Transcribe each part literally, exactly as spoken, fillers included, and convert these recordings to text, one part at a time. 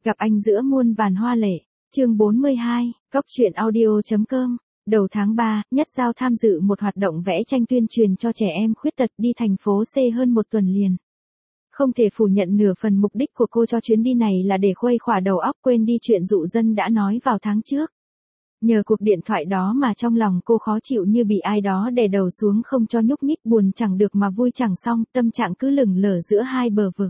Gặp anh giữa muôn vàn hoa lệ. Chương bốn mươi hai, Cóc truyện audio.com. Đầu tháng ba, Nhất Giao tham dự một hoạt động vẽ tranh tuyên truyền cho trẻ em khuyết tật đi thành phố C hơn một tuần liền. Không thể phủ nhận nửa phần mục đích của cô cho chuyến đi này là để khuây khỏa đầu óc quên đi chuyện dụ dân đã nói vào tháng trước. Nhờ cuộc điện thoại đó mà trong lòng cô khó chịu như bị ai đó đè đầu xuống không cho nhúc nhích, buồn chẳng được mà vui chẳng xong, tâm trạng cứ lửng lờ giữa hai bờ vực.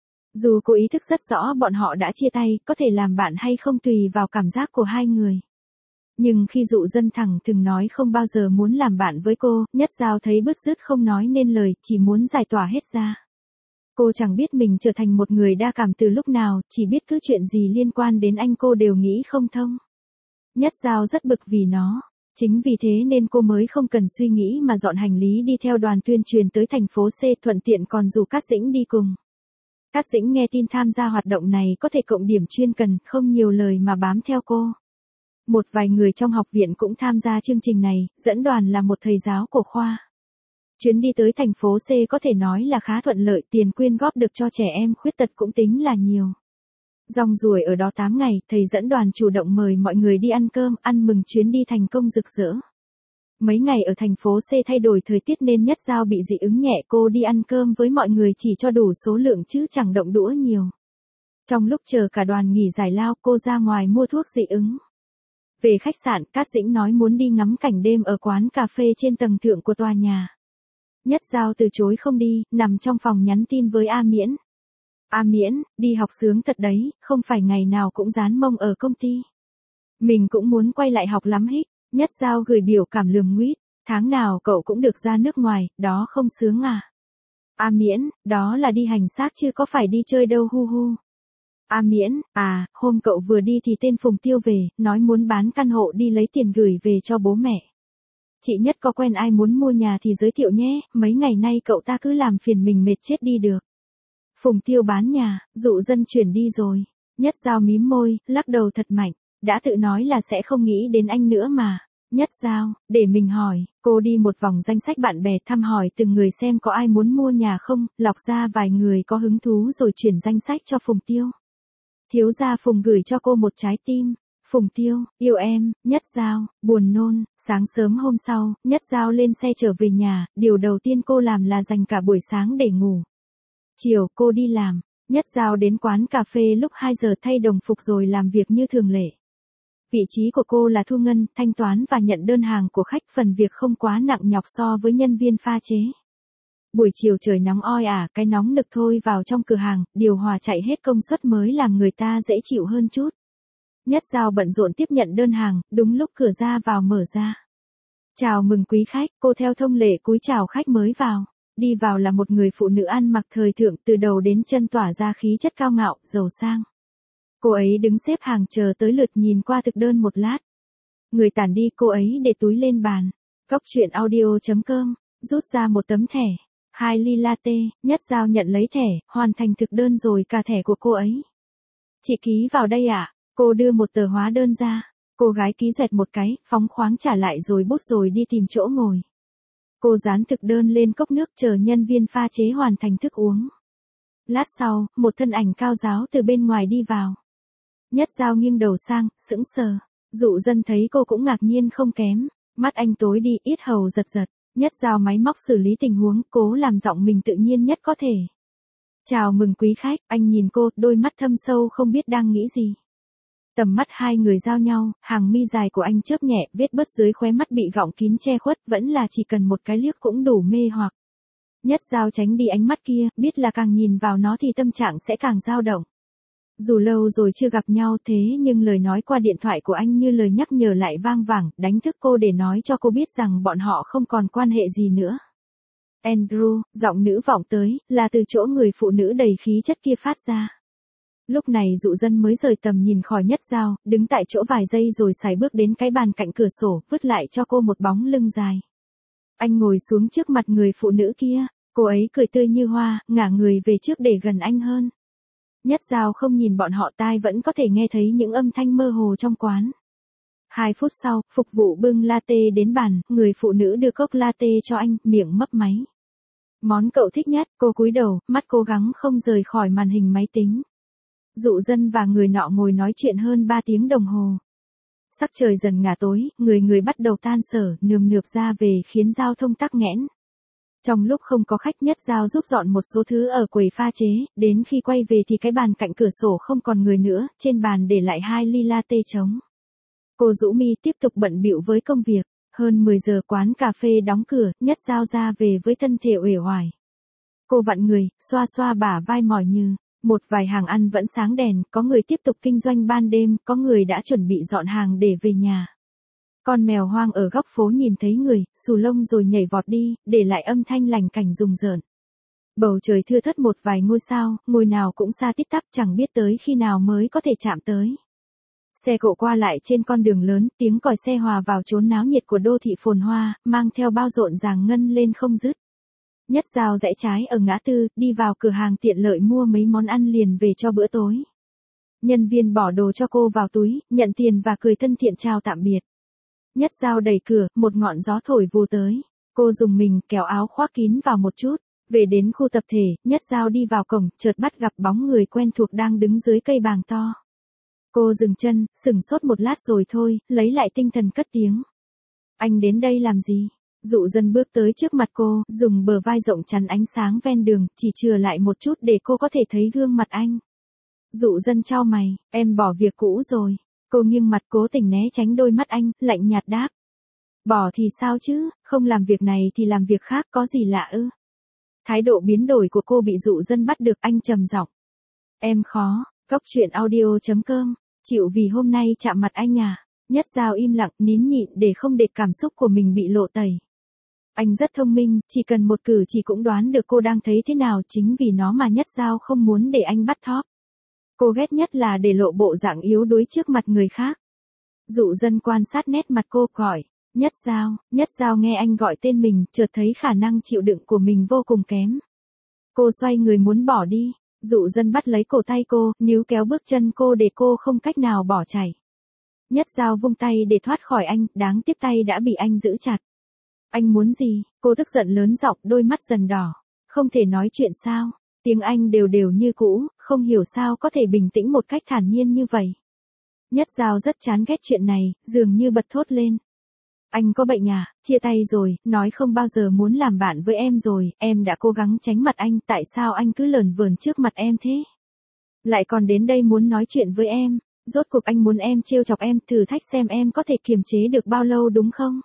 Dù cô ý thức rất rõ bọn họ đã chia tay, có thể làm bạn hay không tùy vào cảm giác của hai người. Nhưng khi dụ dân thẳng thừng nói không bao giờ muốn làm bạn với cô, Nhất Giao thấy bứt rứt không nói nên lời, chỉ muốn giải tỏa hết ra. Cô chẳng biết mình trở thành một người đa cảm từ lúc nào, chỉ biết cứ chuyện gì liên quan đến anh cô đều nghĩ không thông. Nhất Giao rất bực vì nó. Chính vì thế nên cô mới không cần suy nghĩ mà dọn hành lý đi theo đoàn tuyên truyền tới thành phố C, thuận tiện còn rủ Cát Dĩnh đi cùng. Cát Dĩnh nghe tin tham gia hoạt động này có thể cộng điểm chuyên cần, không nhiều lời mà bám theo cô. Một vài người trong học viện cũng tham gia chương trình này, dẫn đoàn là một thầy giáo của khoa. Chuyến đi tới thành phố C có thể nói là khá thuận lợi, tiền quyên góp được cho trẻ em khuyết tật cũng tính là nhiều. Rong ruổi ở đó tám ngày, thầy dẫn đoàn chủ động mời mọi người đi ăn cơm, ăn mừng chuyến đi thành công rực rỡ. Mấy ngày ở thành phố C thay đổi thời tiết nên Nhất Giao bị dị ứng nhẹ, cô đi ăn cơm với mọi người chỉ cho đủ số lượng chứ chẳng động đũa nhiều. Trong lúc chờ cả đoàn nghỉ giải lao, cô ra ngoài mua thuốc dị ứng. Về khách sạn, Cát Dĩnh nói muốn đi ngắm cảnh đêm ở quán cà phê trên tầng thượng của tòa nhà. Nhất Giao từ chối không đi, nằm trong phòng nhắn tin với A Miễn. A Miễn, đi học sướng thật đấy, không phải ngày nào cũng dán mông ở công ty. Mình cũng muốn quay lại học lắm hích. Nhất Giao gửi biểu cảm lườm nguýt, tháng nào cậu cũng được ra nước ngoài, đó không sướng à? A Miễn, đó là đi hành xác chứ có phải đi chơi đâu hu hu. A Miễn, à, hôm cậu vừa đi thì tên Phùng Tiêu về, nói muốn bán căn hộ đi lấy tiền gửi về cho bố mẹ. Chị Nhất có quen ai muốn mua nhà thì giới thiệu nhé, mấy ngày nay cậu ta cứ làm phiền mình mệt chết đi được. Phùng Tiêu bán nhà, dụ dân chuyển đi rồi. Nhất Giao mím môi, lắc đầu thật mạnh. Đã tự nói là sẽ không nghĩ đến anh nữa mà. Nhất Giao, để mình hỏi, cô đi một vòng danh sách bạn bè thăm hỏi từng người xem có ai muốn mua nhà không, lọc ra vài người có hứng thú rồi chuyển danh sách cho Phùng Tiêu. Thiếu gia Phùng gửi cho cô một trái tim. Phùng Tiêu, yêu em. Nhất Giao, buồn nôn. Sáng sớm hôm sau, Nhất Giao lên xe trở về nhà, điều đầu tiên cô làm là dành cả buổi sáng để ngủ. Chiều, cô đi làm. Nhất Giao đến quán cà phê lúc hai giờ thay đồng phục rồi làm việc như thường lệ. Vị trí của cô là thu ngân, thanh toán và nhận đơn hàng của khách, phần việc không quá nặng nhọc so với nhân viên pha chế. Buổi chiều trời nóng oi ả, cái nóng nực thôi vào trong cửa hàng, điều hòa chạy hết công suất mới làm người ta dễ chịu hơn chút. Nhất Giao bận rộn tiếp nhận đơn hàng, đúng lúc cửa ra vào mở ra. Chào mừng quý khách, cô theo thông lệ cúi chào khách mới vào. Đi vào là một người phụ nữ ăn mặc thời thượng, từ đầu đến chân tỏa ra khí chất cao ngạo, giàu sang. Cô ấy đứng xếp hàng chờ tới lượt nhìn qua thực đơn một lát. Người tản đi, cô ấy để túi lên bàn. Cóc truyện audio.com, rút ra một tấm thẻ. Hai ly latte, Nhất Giao nhận lấy thẻ, hoàn thành thực đơn rồi cả thẻ của cô ấy. Chị ký vào đây ạ. À? Cô đưa một tờ hóa đơn ra. Cô gái ký xoẹt một cái, phóng khoáng trả lại rồi bút rồi đi tìm chỗ ngồi. Cô dán thực đơn lên cốc nước chờ nhân viên pha chế hoàn thành thức uống. Lát sau, một thân ảnh cao ráo từ bên ngoài đi vào. Nhất Giao nghiêng đầu sang, sững sờ. Dụ dân thấy cô cũng ngạc nhiên không kém. Mắt anh tối đi, yết hầu giật giật. Nhất Giao máy móc xử lý tình huống, cố làm giọng mình tự nhiên nhất có thể. Chào mừng quý khách, anh nhìn cô, đôi mắt thâm sâu không biết đang nghĩ gì. Tầm mắt hai người giao nhau, hàng mi dài của anh chớp nhẹ, vết bớt dưới khóe mắt bị gọng kín che khuất, vẫn là chỉ cần một cái liếc cũng đủ mê hoặc. Nhất Giao tránh đi ánh mắt kia, biết là càng nhìn vào nó thì tâm trạng sẽ càng dao động. Dù lâu rồi chưa gặp nhau thế nhưng lời nói qua điện thoại của anh như lời nhắc nhở lại vang vẳng, đánh thức cô để nói cho cô biết rằng bọn họ không còn quan hệ gì nữa. Andrew, giọng nữ vọng tới, là từ chỗ người phụ nữ đầy khí chất kia phát ra. Lúc này dụ dân mới rời tầm nhìn khỏi Nhất Giao, đứng tại chỗ vài giây rồi sải bước đến cái bàn cạnh cửa sổ, vứt lại cho cô một bóng lưng dài. Anh ngồi xuống trước mặt người phụ nữ kia, cô ấy cười tươi như hoa, ngả người về trước để gần anh hơn. Nhất Giao không nhìn bọn họ, tai vẫn có thể nghe thấy những âm thanh mơ hồ trong quán. Hai phút sau, phục vụ bưng latte đến bàn, người phụ nữ đưa cốc latte cho anh, miệng mấp máy. Món cậu thích nhất, cô cúi đầu, mắt cố gắng không rời khỏi màn hình máy tính. Dụ Dân và người nọ ngồi nói chuyện hơn ba tiếng đồng hồ. Sắc trời dần ngả tối, người người bắt đầu tan sở, nườm nượp ra về khiến giao thông tắc nghẽn. Trong lúc không có khách, Nhất Giao giúp dọn một số thứ ở quầy pha chế, đến khi quay về thì cái bàn cạnh cửa sổ không còn người nữa, trên bàn để lại hai ly latte trống. Cô rũ mi tiếp tục bận bịu với công việc. Hơn mười giờ quán cà phê đóng cửa, Nhất Giao ra về với thân thể uể oải. Cô vặn người, xoa xoa bả vai mỏi như. Một vài hàng ăn vẫn sáng đèn, có người tiếp tục kinh doanh ban đêm, có người đã chuẩn bị dọn hàng để về nhà. Con mèo hoang ở góc phố nhìn thấy người, xù lông rồi nhảy vọt đi, để lại âm thanh lành cảnh rùng rợn. Bầu trời thưa thớt một vài ngôi sao, ngôi nào cũng xa tít tắp, chẳng biết tới khi nào mới có thể chạm tới. Xe cộ qua lại trên con đường lớn, tiếng còi xe hòa vào chốn náo nhiệt của đô thị phồn hoa, mang theo bao rộn ràng ngân lên không dứt. Nhất Giao rẽ trái ở ngã tư, đi vào cửa hàng tiện lợi mua mấy món ăn liền về cho bữa tối. Nhân viên bỏ đồ cho cô vào túi, nhận tiền và cười thân thiện chào tạm biệt. Nhất Giao đẩy cửa, một ngọn gió thổi vù tới. Cô dùng mình kéo áo khoác kín vào một chút. Về đến khu tập thể, Nhất Giao đi vào cổng, chợt bắt gặp bóng người quen thuộc đang đứng dưới cây bàng to. Cô dừng chân, sửng sốt một lát rồi thôi, lấy lại tinh thần cất tiếng. Anh đến đây làm gì? Dụ Dân bước tới trước mặt cô, dùng bờ vai rộng chắn ánh sáng ven đường, chỉ chừa lại một chút để cô có thể thấy gương mặt anh. Dụ Dân chau mày, em bỏ việc cũ rồi. Cô nghiêng mặt cố tình né tránh đôi mắt anh, lạnh nhạt đáp. Bỏ thì sao chứ, không làm việc này thì làm việc khác, có gì lạ ư? Thái độ biến đổi của cô bị Dụ Dân bắt được, anh trầm giọng. Em khó, Cóc truyện audio chấm com, chịu vì hôm nay chạm mặt anh à? Nhất Giao im lặng, nín nhịn để không để cảm xúc của mình bị lộ tẩy. Anh rất thông minh, chỉ cần một cử chỉ cũng đoán được cô đang thấy thế nào, chính vì nó mà Nhất Giao không muốn để anh bắt thóp. Cô ghét nhất là để lộ bộ dạng yếu đuối trước mặt người khác. Dụ Dân quan sát nét mặt cô, gọi. Nhất Giao, Nhất Giao nghe anh gọi tên mình, chợt thấy khả năng chịu đựng của mình vô cùng kém. Cô xoay người muốn bỏ đi. Dụ Dân bắt lấy cổ tay cô, níu kéo bước chân cô để cô không cách nào bỏ chạy. Nhất Giao vung tay để thoát khỏi anh, đáng tiếc tay đã bị anh giữ chặt. Anh muốn gì? Cô tức giận lớn giọng, đôi mắt dần đỏ. Không thể nói chuyện sao? Tiếng Anh đều đều như cũ, không hiểu sao có thể bình tĩnh một cách thản nhiên như vậy. Nhất Giao rất chán ghét chuyện này, dường như bật thốt lên. Anh có bệnh à? Chia tay rồi, nói không bao giờ muốn làm bạn với em rồi, em đã cố gắng tránh mặt anh, tại sao anh cứ lờn vờn trước mặt em thế? Lại còn đến đây muốn nói chuyện với em, rốt cuộc anh muốn em trêu chọc em, thử thách xem em có thể kiềm chế được bao lâu đúng không?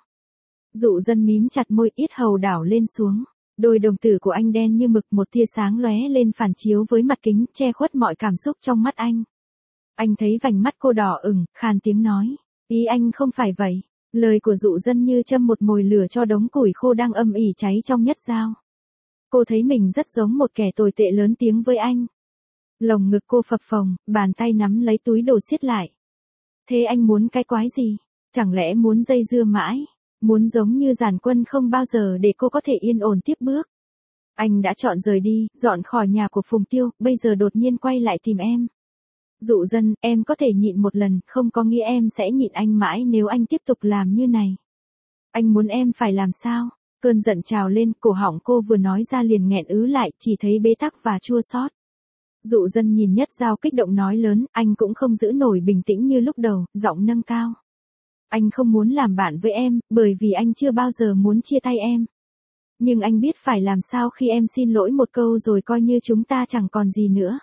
Dụ Dân mím chặt môi, yết hầu đảo lên xuống. Đôi đồng tử của anh đen như mực, một tia sáng lóe lên phản chiếu với mặt kính, che khuất mọi cảm xúc trong mắt anh. Anh thấy vành mắt cô đỏ ửng, khàn tiếng nói. Ý anh không phải vậy. Lời của Dụ Dân như châm một mồi lửa cho đống củi khô đang âm ỉ cháy trong Nhất Giao. Cô thấy mình rất giống một kẻ tồi tệ, lớn tiếng với anh. Lồng ngực cô phập phồng, bàn tay nắm lấy túi đồ siết lại. Thế anh muốn cái quái gì? Chẳng lẽ muốn dây dưa mãi? Muốn giống như Giản Quân không bao giờ để cô có thể yên ổn tiếp bước? Anh đã chọn rời đi, dọn khỏi nhà của Phùng Tiêu, bây giờ đột nhiên quay lại tìm em. Dụ Dân, em có thể nhịn một lần, không có nghĩa em sẽ nhịn anh mãi nếu anh tiếp tục làm như này. Anh muốn em phải làm sao? Cơn giận trào lên, cổ họng cô vừa nói ra liền nghẹn ứ lại, chỉ thấy bế tắc và chua xót. Dụ Dân nhìn Nhất Giao kích động nói lớn, anh cũng không giữ nổi bình tĩnh như lúc đầu, giọng nâng cao. Anh không muốn làm bạn với em, bởi vì anh chưa bao giờ muốn chia tay em. Nhưng anh biết phải làm sao khi em xin lỗi một câu rồi coi như chúng ta chẳng còn gì nữa.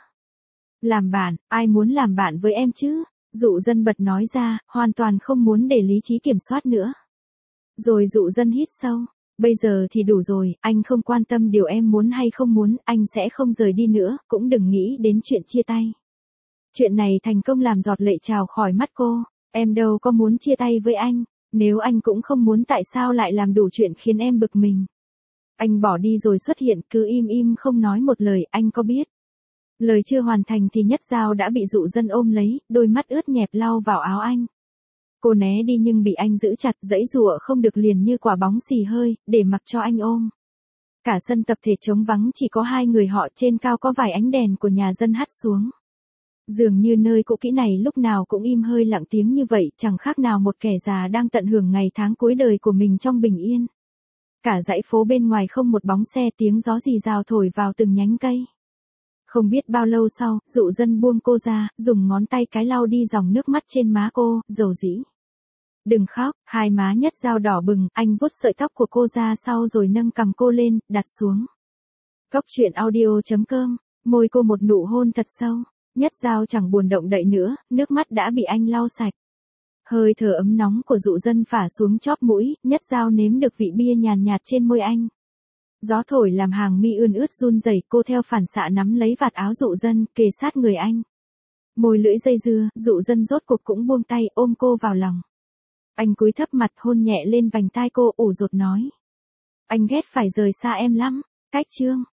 Làm bạn, ai muốn làm bạn với em chứ? Dụ Dân bật nói ra, hoàn toàn không muốn để lý trí kiểm soát nữa. Rồi Dụ Dân hít sâu. Bây giờ thì đủ rồi, anh không quan tâm điều em muốn hay không muốn, anh sẽ không rời đi nữa, cũng đừng nghĩ đến chuyện chia tay. Chuyện này thành công làm giọt lệ trào khỏi mắt cô. Em đâu có muốn chia tay với anh, nếu anh cũng không muốn tại sao lại làm đủ chuyện khiến em bực mình. Anh bỏ đi rồi xuất hiện, cứ im im không nói một lời, anh có biết. Lời chưa hoàn thành thì Nhất Giao đã bị Dụ Dân ôm lấy, đôi mắt ướt nhẹp lau vào áo anh. Cô né đi nhưng bị anh giữ chặt, giãy giụa không được liền như quả bóng xì hơi, để mặc cho anh ôm. Cả sân tập thể trống vắng, chỉ có hai người họ, trên cao có vài ánh đèn của nhà dân hắt xuống. Dường như nơi cũ kỹ này lúc nào cũng im hơi lặng tiếng như vậy, chẳng khác nào một kẻ già đang tận hưởng ngày tháng cuối đời của mình trong bình yên. Cả dãy phố bên ngoài không một bóng xe, tiếng gió rì rào thổi vào từng nhánh cây. Không biết bao lâu sau, dụ dân buông cô ra, dùng ngón tay cái lau đi dòng nước mắt trên má cô, dầu dĩ. Đừng khóc, hai má Nhất Giao đỏ bừng, anh vuốt sợi tóc của cô ra sau rồi nâng cằm cô lên, đặt xuống. Cốc truyện audio chấm com, môi cô một nụ hôn thật sâu. Nhất Giao chẳng buồn động đậy nữa, nước mắt đã bị anh lau sạch. Hơi thở ấm nóng của dụ dân phả xuống chóp mũi, Nhất Giao nếm được vị bia nhàn nhạt trên môi anh. Gió thổi làm hàng mi ươn ướt run rẩy, cô theo phản xạ nắm lấy vạt áo dụ dân, kề sát người anh. Môi lưỡi dây dưa, dụ dân rốt cuộc cũng buông tay, ôm cô vào lòng. Anh cúi thấp mặt hôn nhẹ lên vành tai cô, ủ rột nói. Anh ghét phải rời xa em lắm, cách chương.